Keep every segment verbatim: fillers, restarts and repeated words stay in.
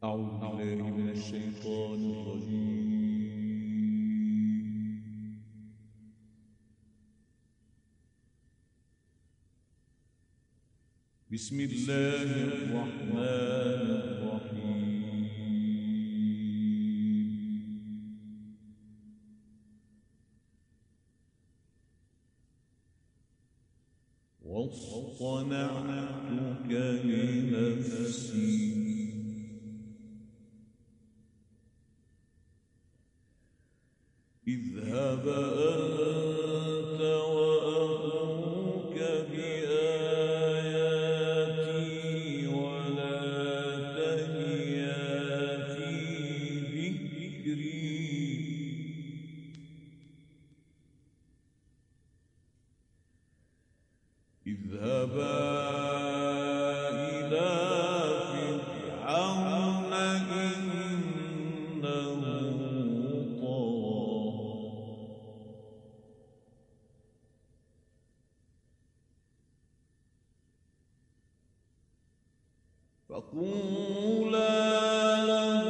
أعوذ بالله من الشيطان الرجيم. بسم الله الرحمن الرحيم. واصطنعتك لنفسي اذهب أنت وأخوك بآياتي ولا تنيا في ذكري اذهبا إلى فرعون إنه فقولا له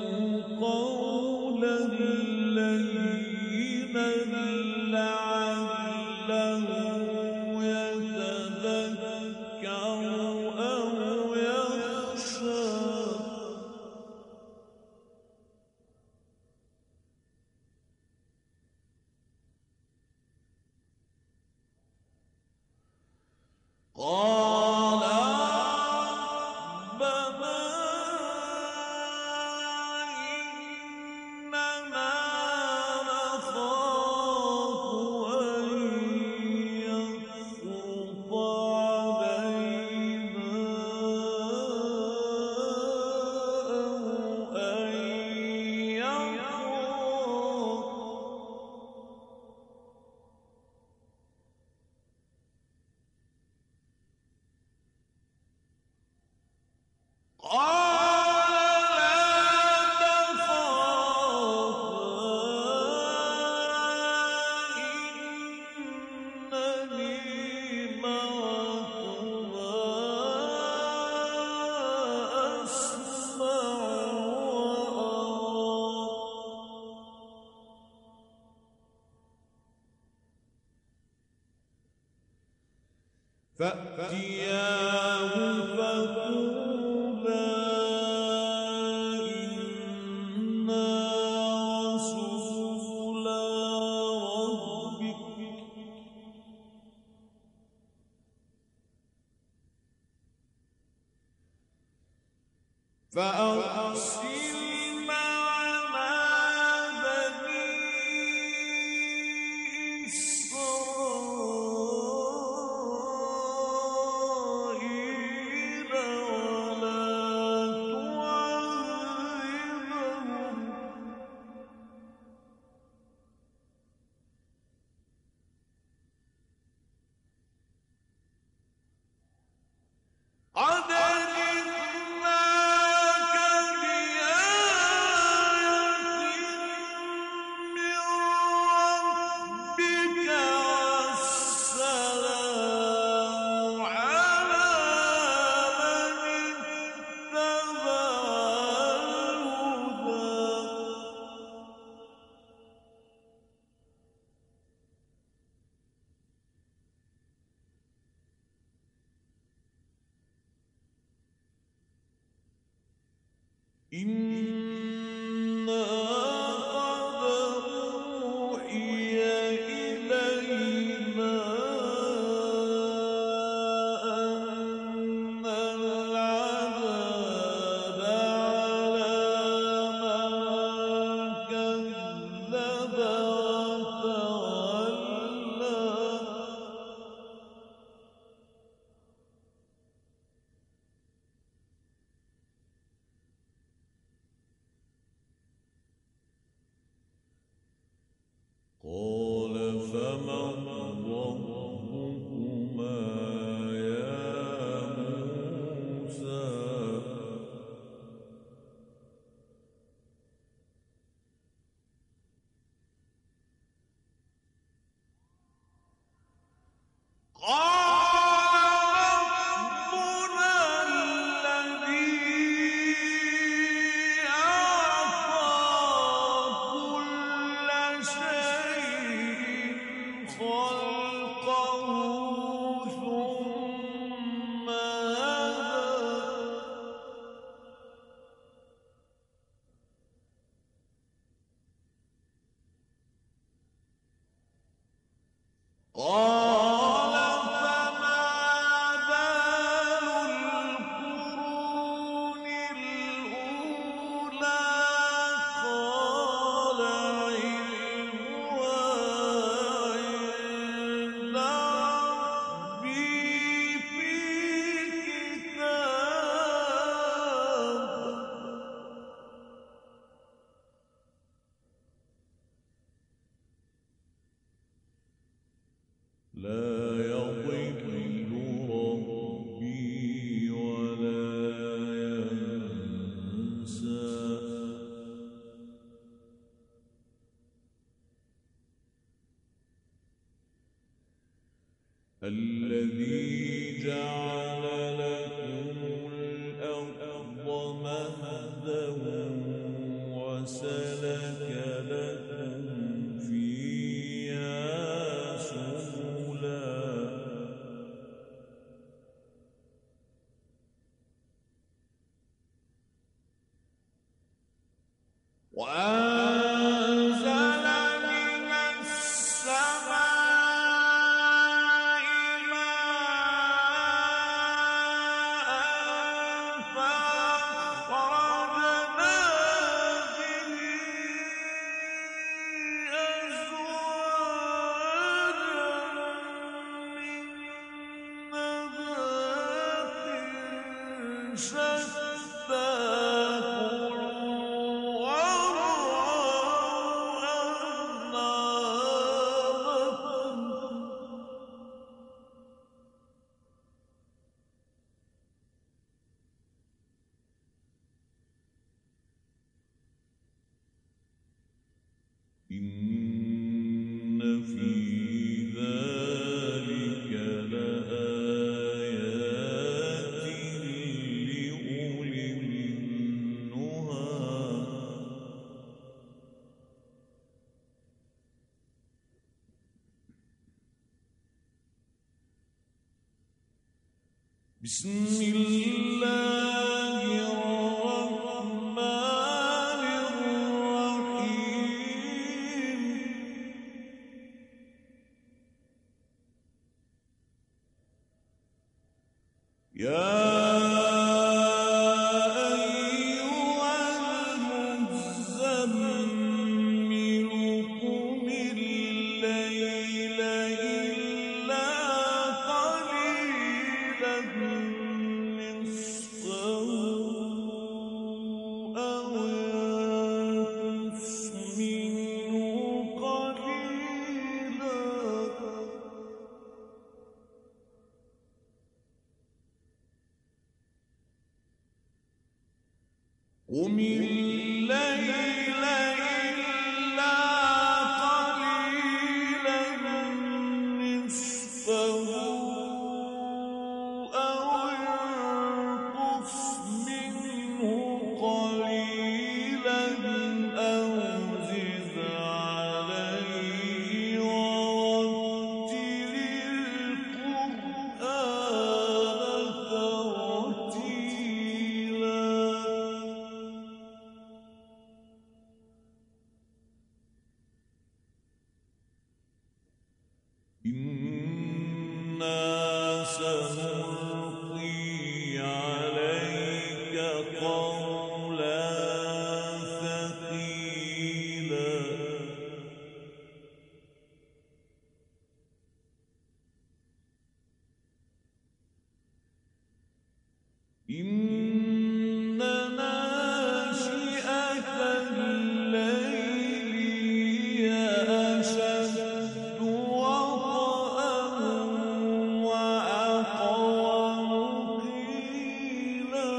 قولا لينا لعله يتذكر أو يخشى قال فأتياه فقولا إنا رسولا ربك فأرسل معنا بني إسرائيل ولا تعذبهم قد جئناك بآية من ربك والسلام على من اتبع الهدى. إنا قد أوحي إلينا أن العذاب على من كذب وتولى وأنزل من السماء ماء فأخرجنا به أزواجا من نبات شتى إن في ذلك لآيات لأولي النهى بسم الله الرحمن الرحيم يا أيها المزمل قم الليل إلا قليلا نصفه أو انقص منه قليلا قم الليل إلا قليلا نصفه أو انقص منه قليلا أو زد عليه ورتل القرآن ترتيلا إنا سنلقي عليك قولا ثقيلا إن ناشئة الليل هي أشد وطئا وأقوم قيلا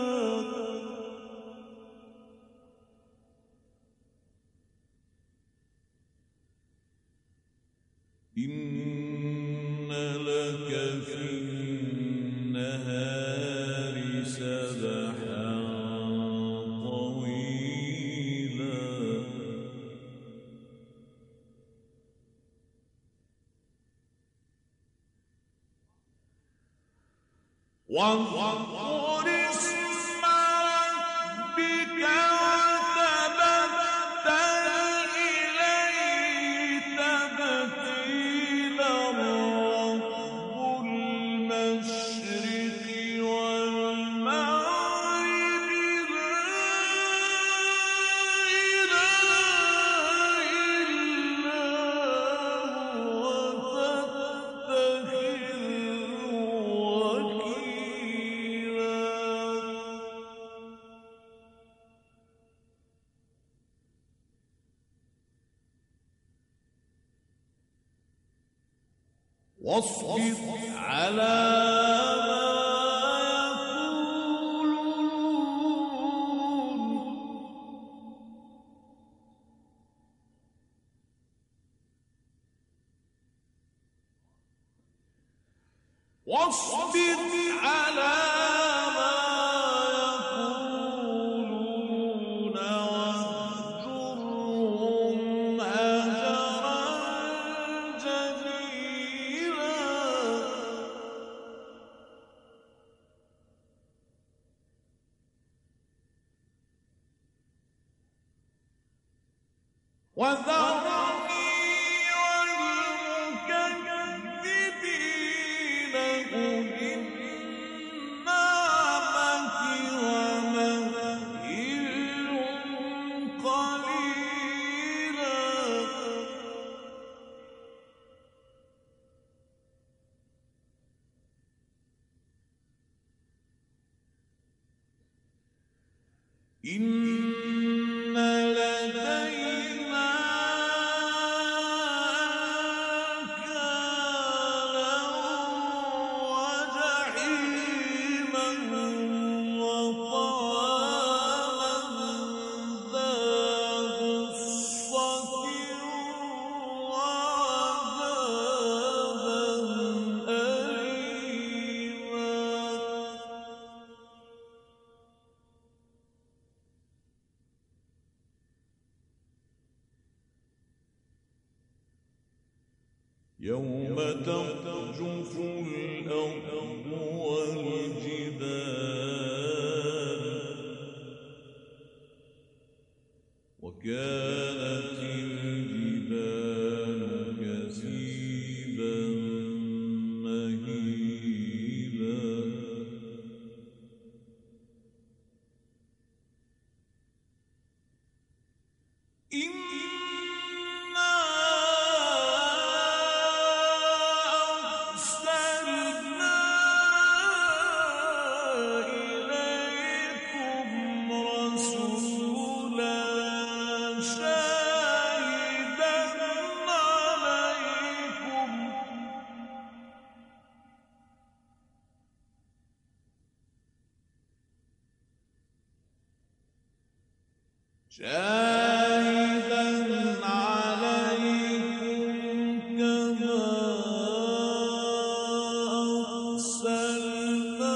إن لك في النهار سبحا طويلا واذكر اسم ربك وتبتل إليه تبتيلا رب المشرق والمغرب لا إله إلا هو فاتخذه وكيلا واصبر على ما يقولون واصبر على ما يقولون واهجرهم هجرا جميلا وذرني والمكذبين أولي النعمة ومهلهم قليلا إن لدينا أنكالا وجحيما وطعاما ذا غصة وعذابا أليما يوم ترجف الأرض والجبال وكانت الجبال كثيبا مهيلا إنا أرسلنا إليكم رسولا شاهدا عليكم شاهدا عليكم كما أرسلنا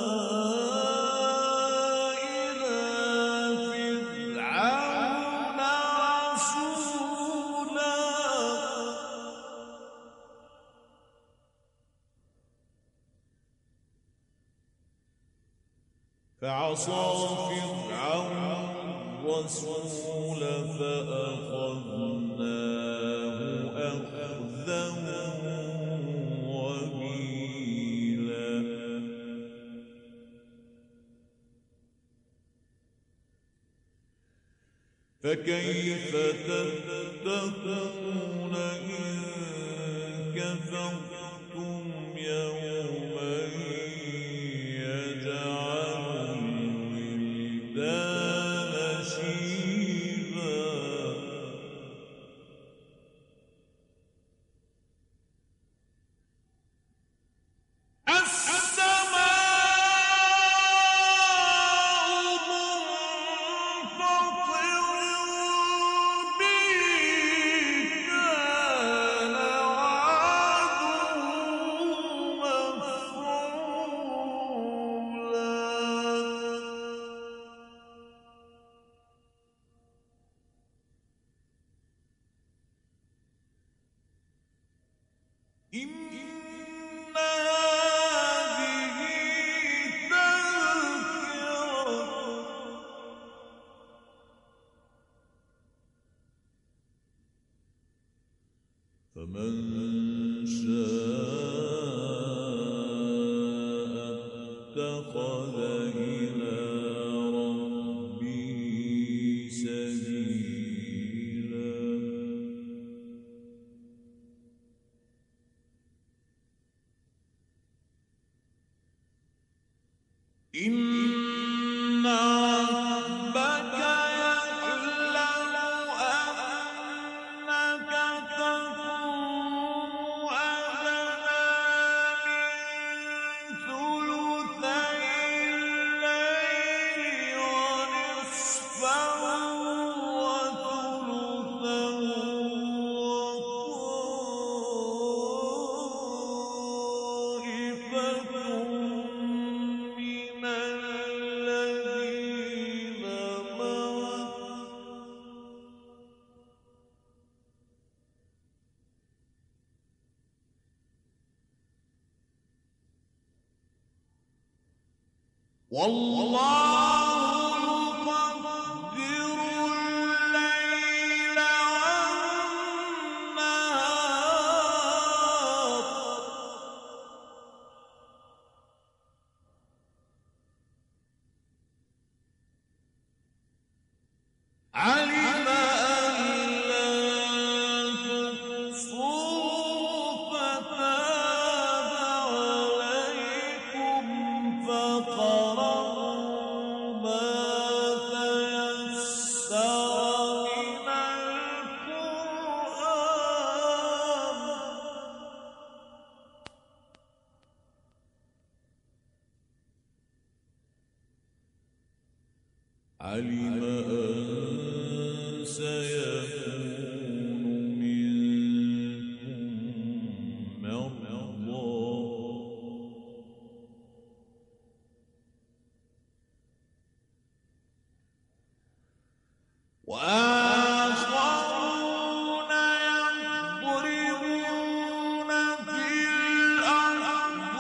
إلى فرعون رسولا فعصى فرعون الرسول فأخذناه أخذا وبيلا فكيف تتقون إن كفرتم يوما يجعل الولدان شيبا السماء منفطر به كان وعده مفعولا إن هذه تذكرة فمن شاء اتخذ إلى ربه سبيلا إن ربك يعلم أنك تقوم أدنى من ثلثي الليل ونصفه وثلثه وطائفة من الذين معك والله يقدر الليل علم أن سيكون منكم مرضى وآخرون يضربون في الأرض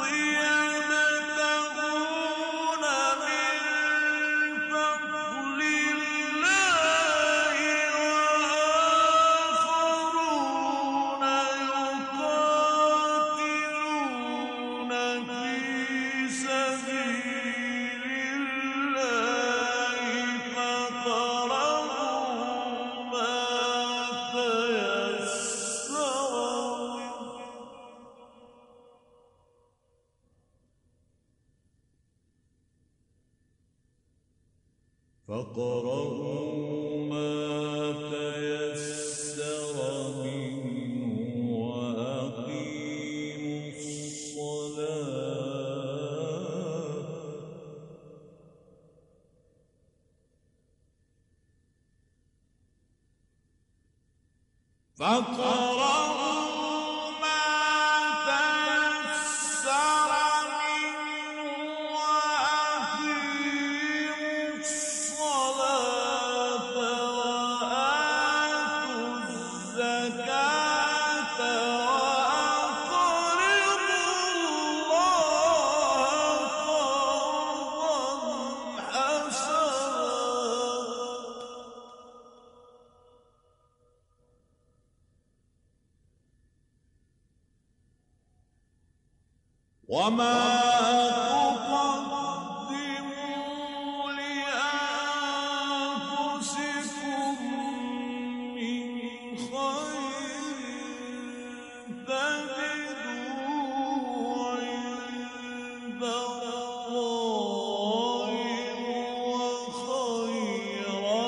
يبتغون من فضل الله وآخرون يقاتلون في سبيل الله فاقرؤوا ما تيسر منه فاقرؤوا ما تيسر منه وأقيموا الصلاة فاقرؤوا ما تيسر منه وأقيموا الصلاة وآتوا الزكاة وأقرضوا الله قرضا حسنا وما تقدموا لأنفسكم من خير تجدوه عند الله هو خيرا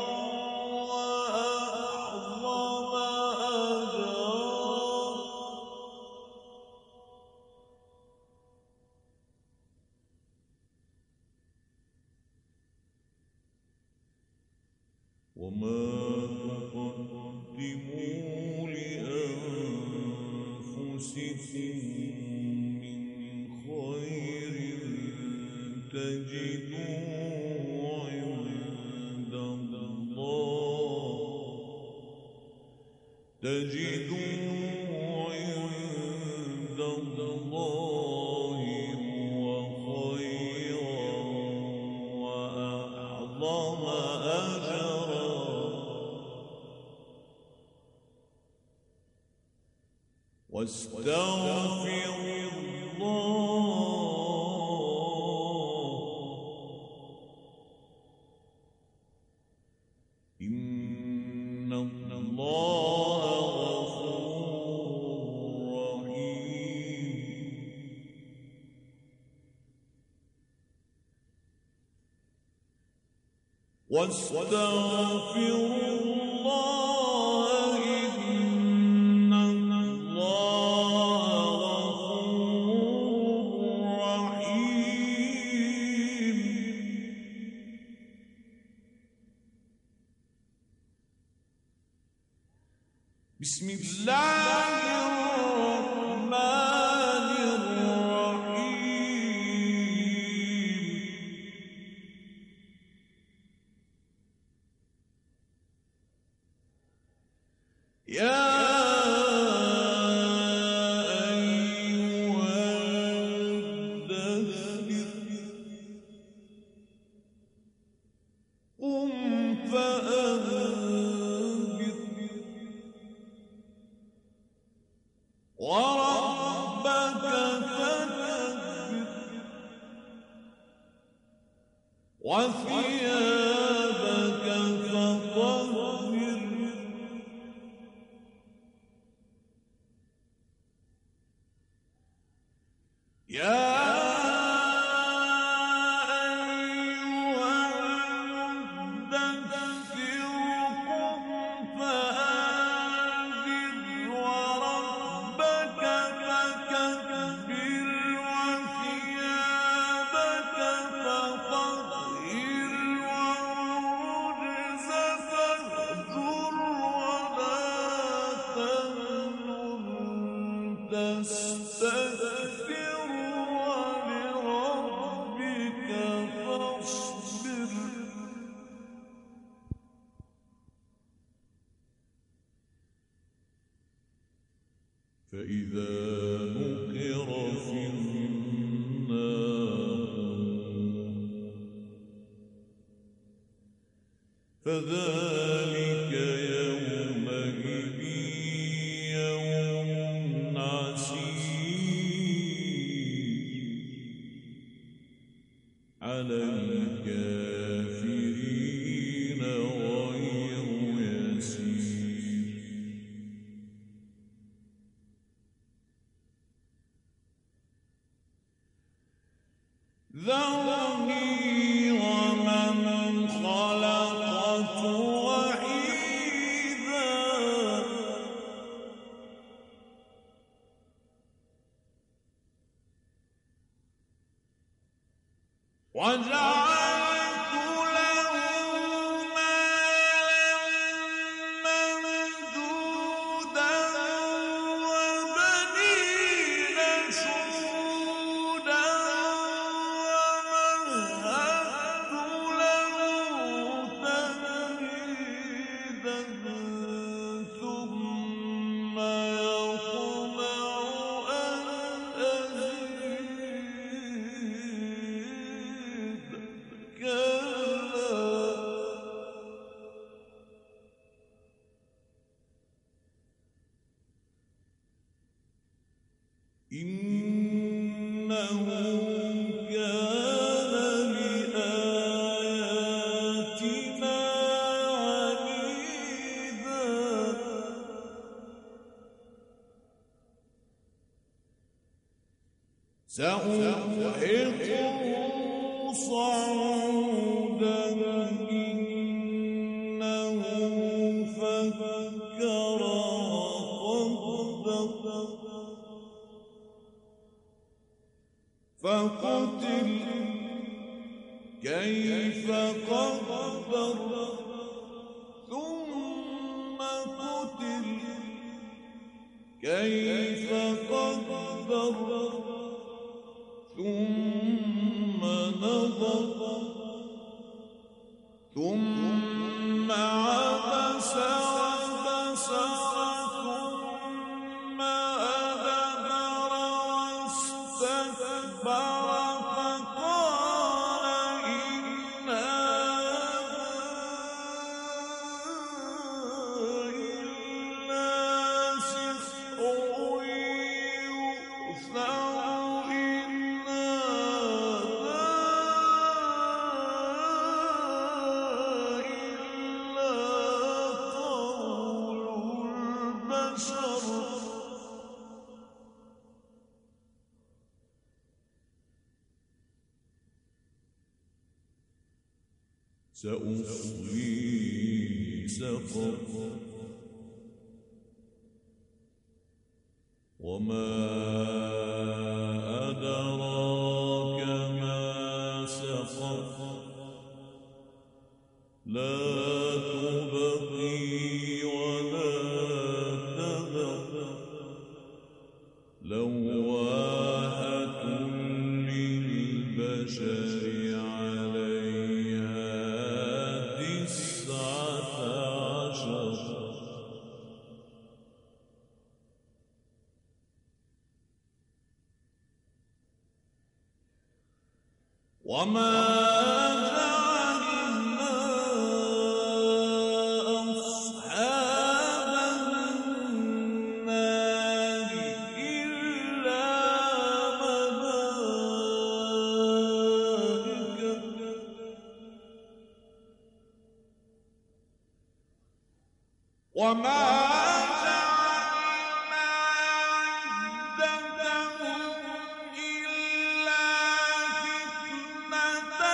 وأعظم أجرا وما تقدموا لأنفسكم من خير تجدوه عند الله تجدوه عند الله هو خيرا وأعظم أجرا واستغفروا الله إن الله غفور رحيم واستغفروا الله إن الله غفور رحيم بسم الله الرحمن الرحيم يا أيها المدثر قم فأنذر وربك فكبر وثيابك فطهر يا أيها المدثر قم فأنذر وربك فكبر وثيابك فطهر فإذا نقر في الناقور فذلك يومئذ يوم عسير على الكافرين غير يسير. ذرني ومن خلقت وحيدا وجعلت له مالا ممدودا وبنين شهودا ومهدت له تمهيدا ثم يطمع أن أزيد كلا إنه كان لآياتنا عنيدا سأرهقه صعودا إنه فكر وقدر فقتل كيف قدر ثم قتل كيف قدر ثم نظر ثم عبس وبصر ثم أدبر واستكبر فقال إن هذا إلا سحر يؤثر إن هذا إلا قول البشر. سأصليه سقر وما أدراك ما سقر لا تبقي ولا تذر لواحة للبشر عليها تسعة عشر وما جعلنا أصحاب النار إلا ملائكة وما جعلنا عدتهم إلا فتنة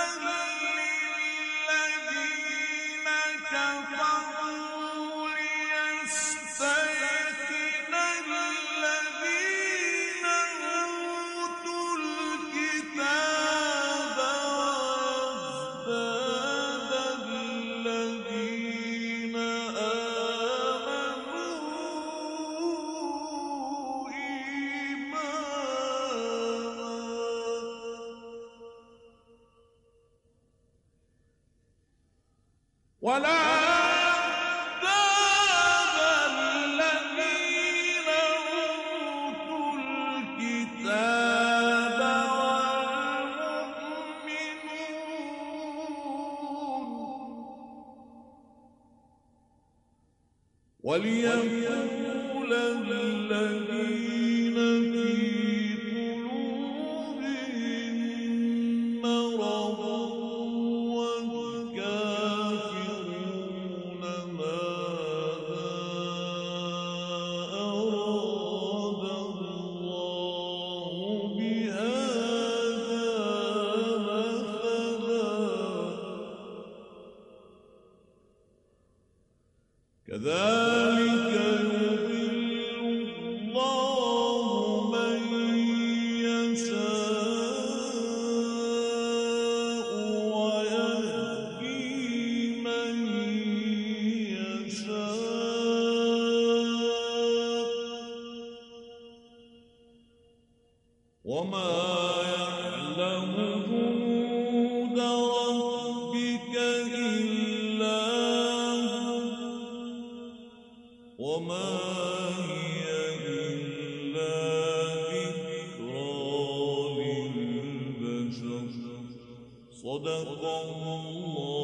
للذين كفروا ليستيقن الذين أوتوا الكتاب ويزداد الذين آمنوا إيمانا ولا يزداد الذين وليقول الذين في قلوبهم مرض والكافرون ماذا أراد الله بهذا مثلا كذلك يضل الله من يشاء ويهدي من يشاء وما يعلم جنود ربك إلا هو وما هي إلا ذكرى للبشر صدق الله